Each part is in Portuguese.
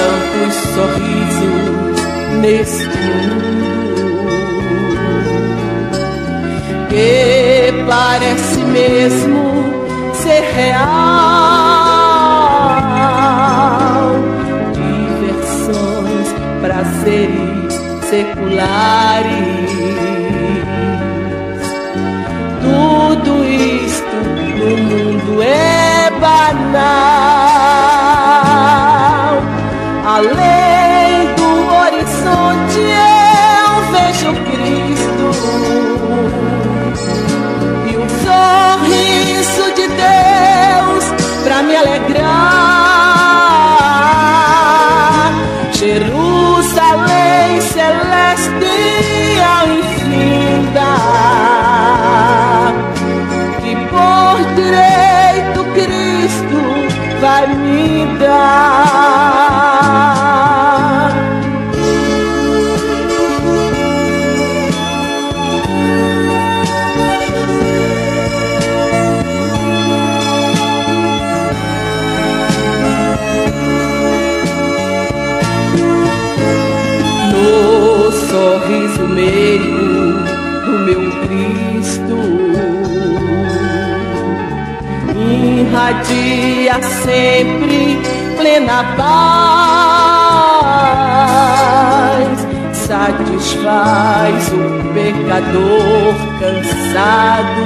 tantos sorrisos neste mundo que parece mesmo ser real. Diversões, prazeres seculares, tudo isto no mundo é banal. Além do horizonte eu vejo Cristo e um sorriso de Deus pra me alegrar. Jerusalém celeste ao infinda, que por direito Cristo vai me dar. No sorriso meigo do meu Cristo irradia sempre plena paz, satisfaz o pecador cansado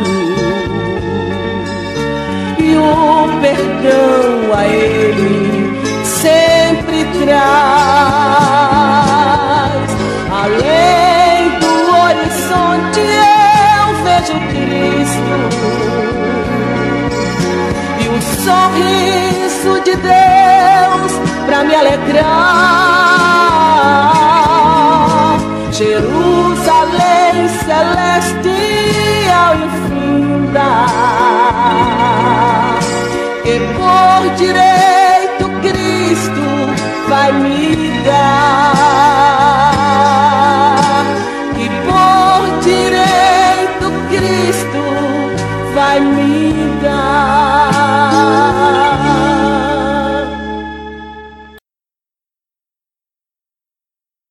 e o perdão a ele sempre traz. Além do horizonte eu vejo Cristo e o sorriso de Deus pra me alegrar. Jerusalém celeste ao infinda, que por direito Cristo vai me dar, que por direito Cristo vai me